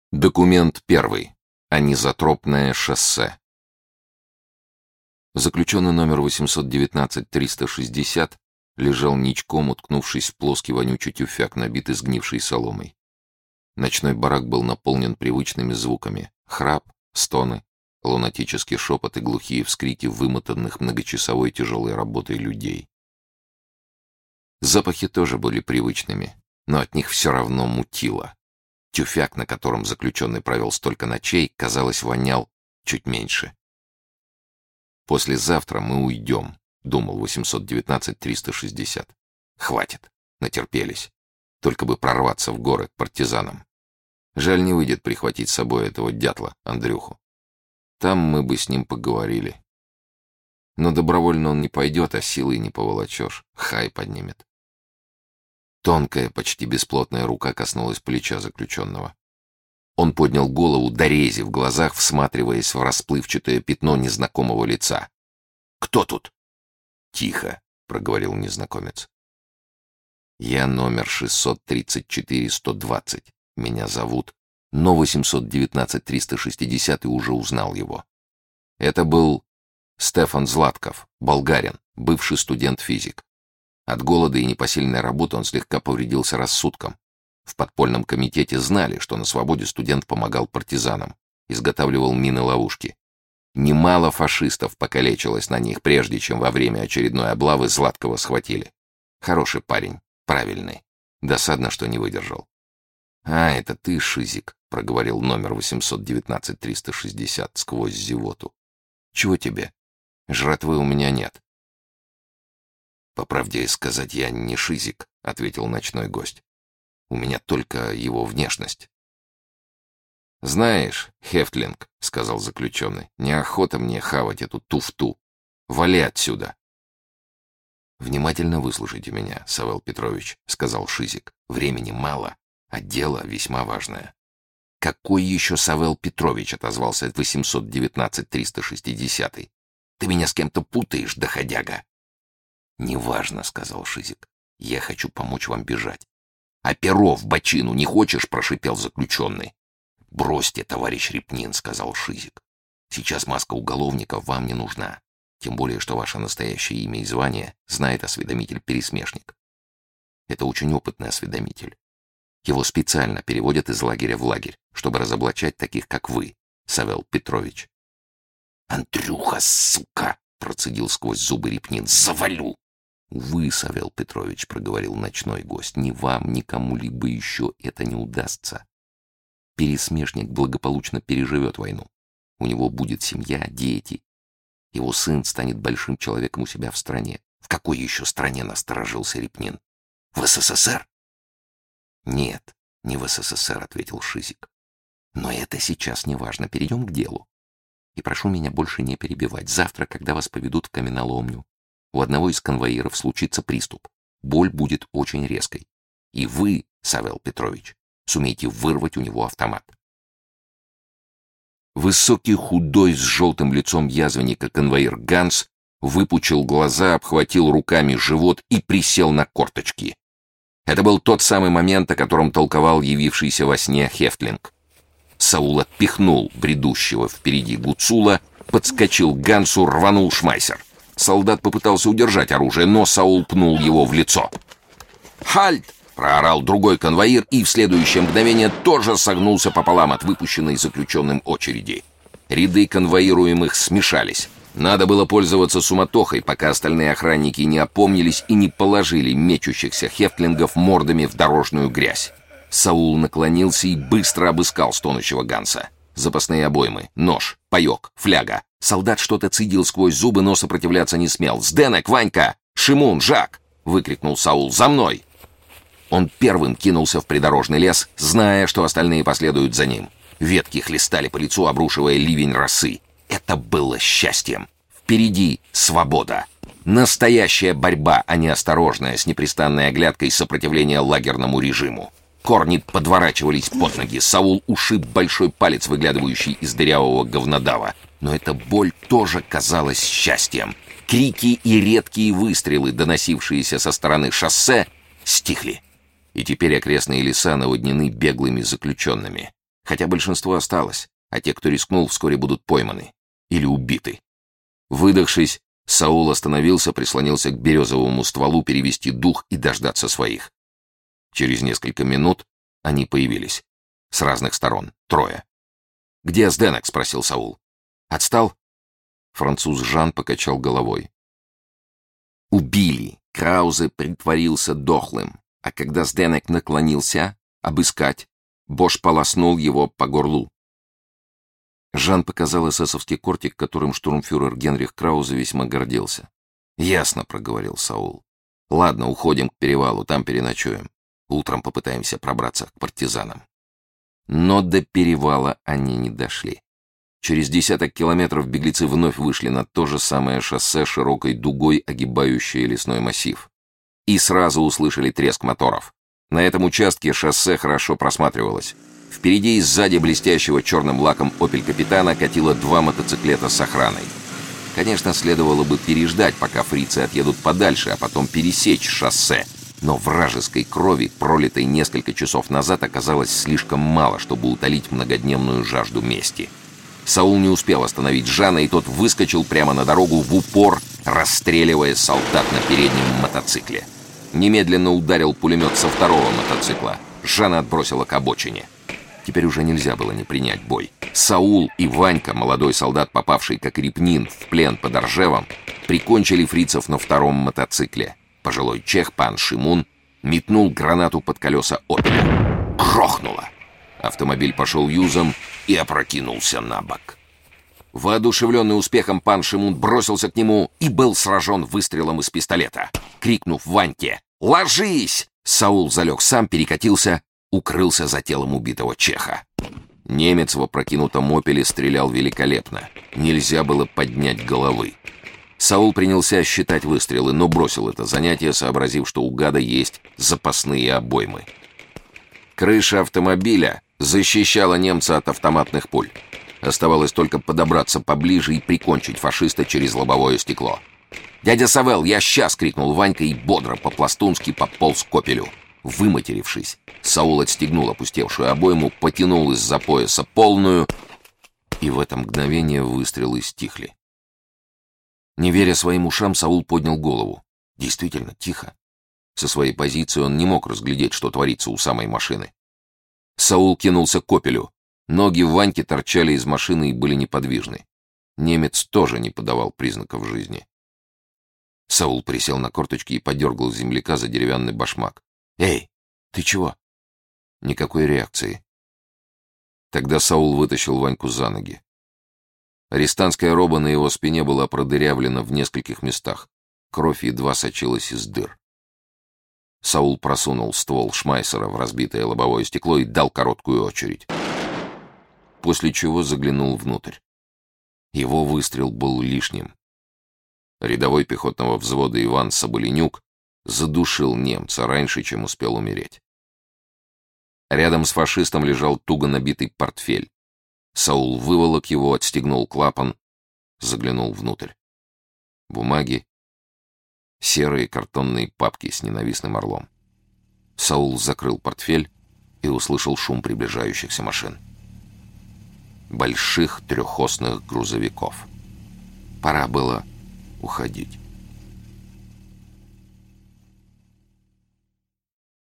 Документ первый. Анизотропное шоссе. Заключенный номер 819-360 лежал ничком, уткнувшись в плоский вонючий тюфяк, набитый сгнившей соломой. Ночной барак был наполнен привычными звуками: храп, стоны, лунатический шепот и глухие вскрики вымотанных многочасовой тяжелой работой людей. Запахи тоже были привычными, но от них все равно мутило. Тюфяк, на котором заключенный провел столько ночей, казалось, вонял чуть меньше. «Послезавтра мы уйдем», — думал 819-360. «Хватит, натерпелись. Только бы прорваться в горы к партизанам. Жаль, не выйдет прихватить с собой этого дятла, Андрюху. Там мы бы с ним поговорили. Но добровольно он не пойдет, а силой не поволочешь. Хай поднимет». Тонкая, почти бесплотная рука коснулась плеча заключенного. Он поднял голову, дорези в глазах, всматриваясь в расплывчатое пятно незнакомого лица. «Кто тут?» «Тихо», — проговорил незнакомец. «Я номер 634-120. Меня зовут...» Но 819-360 уже узнал его. Это был Стефан Златков, болгарин, бывший студент-физик. От голода и непосильной работы он слегка повредился рассудком. В подпольном комитете знали, что на свободе студент помогал партизанам, изготавливал мины-ловушки. Немало фашистов покалечилось на них, прежде чем во время очередной облавы Златкова схватили. Хороший парень, правильный. Досадно, что не выдержал. «А, это ты, Шизик», — проговорил номер 819-360 сквозь зевоту. «Чего тебе? Жратвы у меня нет». «По правде сказать, я не Шизик», — ответил ночной гость. «У меня только его внешность». «Знаешь, Хефтлинг», — сказал заключенный, — «неохота мне хавать эту туфту. Вали отсюда». «Внимательно выслушайте меня, Савел Петрович», — сказал Шизик. «Времени мало, а дело весьма важное». «Какой еще Савел Петрович?» — отозвался 819-360. «Ты меня с кем-то путаешь, доходяга». «Неважно», — сказал Шизик. «Я хочу помочь вам бежать». «А перо в бочину не хочешь?» — прошипел заключенный. «Бросьте, товарищ Репнин», — сказал Шизик. «Сейчас маска уголовника вам не нужна. Тем более, что ваше настоящее имя и звание знает осведомитель-пересмешник. Это очень опытный осведомитель. Его специально переводят из лагеря в лагерь, чтобы разоблачать таких, как вы, Савел Петрович». «Андрюха, сука!» — процедил сквозь зубы Репнин. «Завалю!» «Увы, Савел Петрович», — проговорил ночной гость, — «ни вам, ни кому-либо еще это не удастся. Пересмешник благополучно переживет войну. У него будет семья, дети. Его сын станет большим человеком у себя в стране». «В какой еще стране?» — насторожился Репнин. «В СССР?» «Нет, не в СССР», — ответил Шизик. «Но это сейчас не важно. Перейдем к делу. И прошу меня больше не перебивать. Завтра, когда вас поведут в каменоломню, у одного из конвоиров случится приступ. Боль будет очень резкой. И вы, Савел Петрович, сумеете вырвать у него автомат». Высокий, худой, с желтым лицом язвенника конвоир Ганс выпучил глаза, обхватил руками живот и присел на корточки. Это был тот самый момент, о котором толковал явившийся во сне Хефтлинг. Саул отпихнул бредущего впереди Гуцула, подскочил к Гансу, рванул шмайсер. Солдат попытался удержать оружие, но Саул пнул его в лицо. «Хальт!» — проорал другой конвоир и в следующее мгновение тоже согнулся пополам от выпущенной заключенным очереди. Ряды конвоируемых смешались. Надо было пользоваться суматохой, пока остальные охранники не опомнились и не положили мечущихся хефтлингов мордами в дорожную грязь. Саул наклонился и быстро обыскал стонущего Ганса. Запасные обоймы, нож, паёк, фляга. Солдат что-то цедил сквозь зубы, но сопротивляться не смел. «Сденек, Ванька! Шимун, Жак!» — выкрикнул Саул. «За мной!» Он первым кинулся в придорожный лес, зная, что остальные последуют за ним. Ветки хлестали по лицу, обрушивая ливень росы. Это было счастьем. Впереди свобода. Настоящая борьба, а не осторожная, с непрестанной оглядкой сопротивления лагерному режиму. Корни подворачивались под ноги. Саул ушиб большой палец, выглядывающий из дырявого говнодава. Но эта боль тоже казалась счастьем. Крики и редкие выстрелы, доносившиеся со стороны шоссе, стихли. И теперь окрестные леса наводнены беглыми заключенными. Хотя большинство осталось, а те, кто рискнул, вскоре будут пойманы или убиты. Выдохшись, Саул остановился, прислонился к березовому стволу перевести дух и дождаться своих. Через несколько минут они появились. С разных сторон. 3. «Где Сденек?» — спросил Саул. «Отстал?» Француз Жан покачал головой. «Убили!» Краузе притворился дохлым, а когда Сденек наклонился обыскать, Бош полоснул его по горлу. Жан показал эсэсовский кортик, которым штурмфюрер Генрих Краузе весьма гордился. «Ясно», — проговорил Саул. «Ладно, уходим к перевалу, там переночуем. Утром попытаемся пробраться к партизанам». Но до перевала они не дошли. Через 10 километров беглецы вновь вышли на то же самое шоссе широкой дугой, огибающее лесной массив. И сразу услышали треск моторов. На этом участке шоссе хорошо просматривалось. Впереди и сзади блестящего черным лаком «Опель Капитана» катило 2 мотоциклета с охраной. Конечно, следовало бы переждать, пока фрицы отъедут подальше, а потом пересечь шоссе. Но вражеской крови, пролитой несколько часов назад, оказалось слишком мало, чтобы утолить многодневную жажду мести. Саул не успел остановить Жана, и тот выскочил прямо на дорогу в упор, расстреливая солдат на переднем мотоцикле. Немедленно ударил пулемет со 2-го мотоцикла. Жана отбросило к обочине. Теперь уже нельзя было не принять бой. Саул и Ванька, молодой солдат, попавший как репнин в плен под Оржевом, прикончили фрицев на 2-м мотоцикле. Пожилой чех, пан Шимун, метнул гранату под колеса «Опеля». Грохнуло. Автомобиль пошел юзом и опрокинулся на бок. Воодушевленный успехом, пан Шимун бросился к нему и был сражен выстрелом из пистолета. Крикнув Ваньке «Ложись!», Саул залег сам, перекатился, укрылся за телом убитого чеха. Немец в опрокинутом «Опеле» стрелял великолепно. Нельзя было поднять головы. Саул принялся считать выстрелы, но бросил это занятие, сообразив, что у гада есть запасные обоймы. Крыша автомобиля защищала немца от автоматных пуль. Оставалось только подобраться поближе и прикончить фашиста через лобовое стекло. «Дядя Савел, я сейчас!» — крикнул Ванька и бодро по-пластунски пополз к «Опелю». Выматерившись, Саул отстегнул опустевшую обойму, потянул из-за пояса полную, и в это мгновение выстрелы стихли. Не веря своим ушам, Саул поднял голову. Действительно, тихо. Со своей позиции он не мог разглядеть, что творится у самой машины. Саул кинулся к «Опелю». Ноги Ваньки торчали из машины и были неподвижны. Немец тоже не подавал признаков жизни. Саул присел на корточки и подергал земляка за деревянный башмак. «Эй, ты чего?» Никакой реакции. Тогда Саул вытащил Ваньку за ноги. Арестантская роба на его спине была продырявлена в нескольких местах. Кровь едва сочилась из дыр. Саул просунул ствол Шмайсера в разбитое лобовое стекло и дал короткую очередь. После чего заглянул внутрь. Его выстрел был лишним. Рядовой пехотного взвода Иван Соболенюк задушил немца раньше, чем успел умереть. Рядом с фашистом лежал туго набитый портфель. Саул выволок его, отстегнул клапан, заглянул внутрь. Бумаги, серые картонные папки с ненавистным орлом. Саул закрыл портфель и услышал шум приближающихся машин. Больших трехосных грузовиков. Пора было уходить.